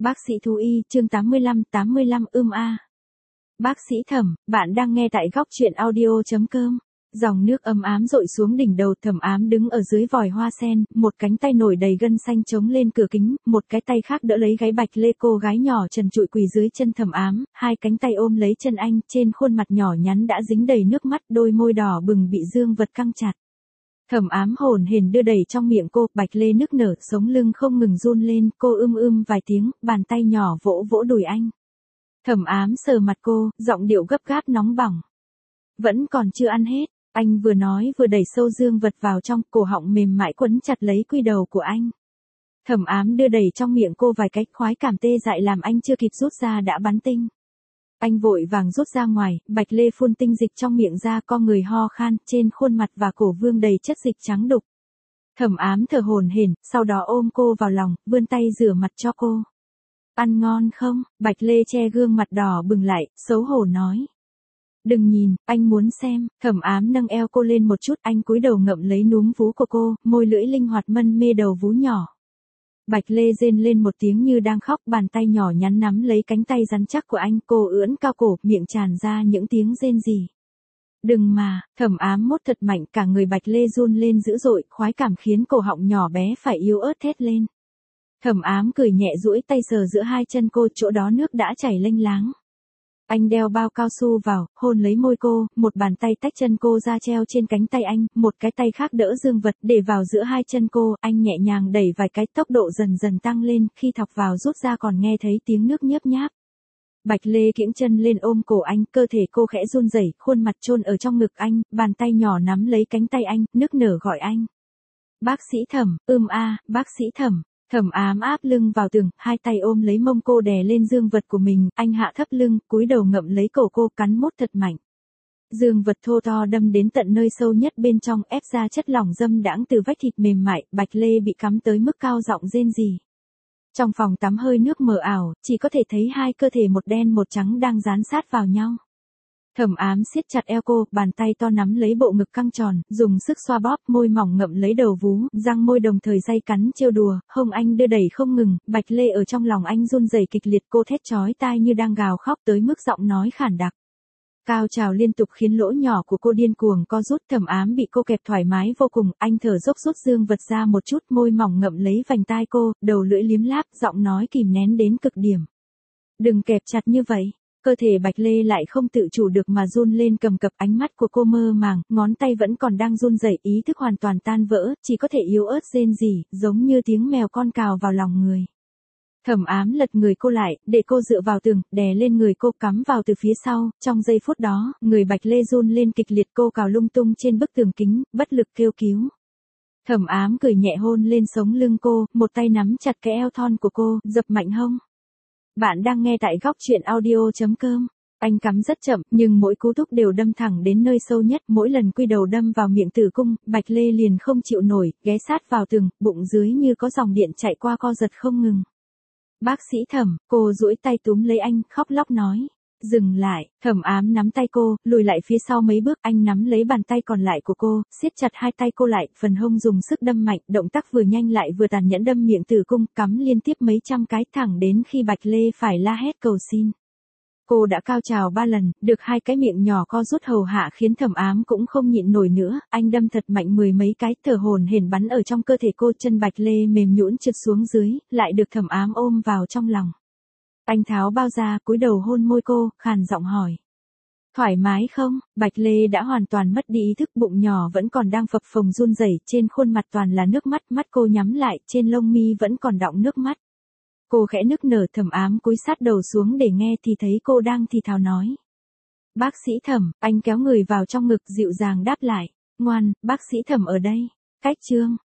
Bác sĩ thú y, chương 85, Bác sĩ Thẩm, bạn đang nghe tại góc truyện audio.com. Dòng nước ấm ám dội xuống đỉnh đầu Thẩm Ám đứng ở dưới vòi hoa sen, một cánh tay nổi đầy gân xanh chống lên cửa kính, một cái tay khác đỡ lấy gáy Bạch Lê cô gái nhỏ trần trụi quỳ dưới chân Thẩm Ám, hai cánh tay ôm lấy chân anh, trên khuôn mặt nhỏ nhắn đã dính đầy nước mắt, đôi môi đỏ bừng bị dương vật căng chặt. Thẩm Ám hồn hển đưa đầy trong miệng cô, Bạch Lê nức nở, sống lưng không ngừng run lên, cô vài tiếng, bàn tay nhỏ vỗ vỗ đùi anh. Thẩm Ám sờ mặt cô, giọng điệu gấp gáp nóng bỏng. Vẫn còn chưa ăn hết, anh vừa nói vừa đẩy sâu dương vật vào trong, cổ họng mềm mại quấn chặt lấy quy đầu của anh. Thẩm Ám đưa đầy trong miệng cô vài cách, khoái cảm tê dại làm anh chưa kịp rút ra đã bắn tinh. Anh vội vàng rút ra ngoài, Bạch Lê phun tinh dịch trong miệng ra, co người ho khan, trên khuôn mặt và cổ vương đầy chất dịch trắng đục. Thẩm Ám thở hổn hển, sau đó ôm cô vào lòng, vươn tay rửa mặt cho cô. Ăn ngon không? Bạch Lê che gương mặt đỏ bừng lại, xấu hổ nói. Đừng nhìn, anh muốn xem. Thẩm Ám nâng eo cô lên một chút, anh cúi đầu ngậm lấy núm vú của cô, môi lưỡi linh hoạt mân mê đầu vú nhỏ. Bạch Lê rên lên một tiếng như đang khóc, bàn tay nhỏ nhắn nắm lấy cánh tay rắn chắc của anh, cô ưỡn cao cổ, miệng tràn ra những tiếng rên rỉ. Đừng mà, Thẩm Ám mốt thật mạnh, cả người Bạch Lê run lên dữ dội, khoái cảm khiến cổ họng nhỏ bé phải yếu ớt thét lên. Thẩm Ám cười nhẹ duỗi tay sờ giữa hai chân cô, chỗ đó nước đã chảy lênh láng. Anh đeo bao cao su vào, hôn lấy môi cô, một bàn tay tách chân cô ra treo trên cánh tay anh, một cái tay khác đỡ dương vật để vào giữa hai chân cô, anh nhẹ nhàng đẩy vài cái, tốc độ dần dần tăng lên, khi thọc vào rút ra còn nghe thấy tiếng nước nhớp nháp. Bạch Lê kiễng chân lên ôm cổ anh, cơ thể cô khẽ run rẩy, khuôn mặt chôn ở trong ngực anh, bàn tay nhỏ nắm lấy cánh tay anh, nức nở gọi anh. Bác sĩ Thẩm, bác sĩ Thẩm. Thẩm Ám áp lưng vào tường, hai tay ôm lấy mông cô đè lên dương vật của mình, anh hạ thấp lưng, cúi đầu ngậm lấy cổ cô, cắn mốt thật mạnh. Dương vật thô to đâm đến tận nơi sâu nhất bên trong, ép ra chất lỏng dâm đãng từ vách thịt mềm mại, Bạch Lê bị cắm tới mức cao giọng rên rỉ. Trong phòng tắm hơi nước mờ ảo, chỉ có thể thấy hai cơ thể một đen một trắng đang dán sát vào nhau. Thẩm Ám siết chặt eo cô, bàn tay to nắm lấy bộ ngực căng tròn, dùng sức xoa bóp, môi mỏng ngậm lấy đầu vú, răng môi đồng thời day cắn trêu đùa, hông anh đưa đẩy không ngừng, Bạch Lê ở trong lòng anh run rẩy kịch liệt, cô thét chói tai như đang gào khóc tới mức giọng nói khản đặc. Cao trào liên tục khiến lỗ nhỏ của cô điên cuồng co rút, Thẩm Ám bị cô kẹp thoải mái vô cùng, anh thở dốc rút dương vật ra một chút, môi mỏng ngậm lấy vành tai cô, đầu lưỡi liếm láp, giọng nói kìm nén đến cực điểm. Đừng kẹp chặt như vậy. Cơ thể Bạch Lê lại không tự chủ được mà run lên cầm cập, ánh mắt của cô mơ màng, ngón tay vẫn còn đang run rẩy, ý thức hoàn toàn tan vỡ, chỉ có thể yếu ớt rên rỉ, giống như tiếng mèo con cào vào lòng người. Thẩm Ám lật người cô lại, để cô dựa vào tường, đè lên người cô, cắm vào từ phía sau, trong giây phút đó, người Bạch Lê run lên kịch liệt, cô cào lung tung trên bức tường kính, bất lực kêu cứu. Thẩm Ám cười nhẹ hôn lên sống lưng cô, một tay nắm chặt cái eo thon của cô, dập mạnh hông. Bạn đang nghe tại góc truyện audio.com. Anh cắm rất chậm, nhưng mỗi cú thúc đều đâm thẳng đến nơi sâu nhất, mỗi lần quy đầu đâm vào miệng tử cung, Bạch Lê liền không chịu nổi, ghé sát vào tường, bụng dưới như có dòng điện chạy qua co giật không ngừng. Bác sĩ Thẩm, cô duỗi tay túm lấy anh, khóc lóc nói. Dừng lại, Thẩm Ám nắm tay cô, lùi lại phía sau mấy bước, anh nắm lấy bàn tay còn lại của cô, siết chặt hai tay cô lại, phần hông dùng sức đâm mạnh, động tác vừa nhanh lại vừa tàn nhẫn đâm miệng tử cung, cắm liên tiếp mấy trăm cái, thẳng đến khi Bạch Lê phải la hét cầu xin. Cô đã cao trào 3 lần, được hai cái miệng nhỏ co rút hầu hạ khiến Thẩm Ám cũng không nhịn nổi nữa, anh đâm thật mạnh 10 mấy cái, thở hổn hển bắn ở trong cơ thể cô, chân Bạch Lê mềm nhũn trượt xuống dưới, lại được Thẩm Ám ôm vào trong lòng. Anh tháo bao ra, cúi đầu hôn môi cô, khàn giọng hỏi. Thoải mái không? Bạch Lê đã hoàn toàn mất đi ý thức, bụng nhỏ vẫn còn đang phập phồng run rẩy, trên khuôn mặt toàn là nước mắt, mắt cô nhắm lại, trên lông mi vẫn còn đọng nước mắt. Cô khẽ nức nở, Thẩm Ám cúi sát đầu xuống để nghe thì thấy cô đang thì thào nói. Bác sĩ Thẩm, anh kéo người vào trong ngực dịu dàng đáp lại. Ngoan, bác sĩ Thẩm ở đây. Cách chương.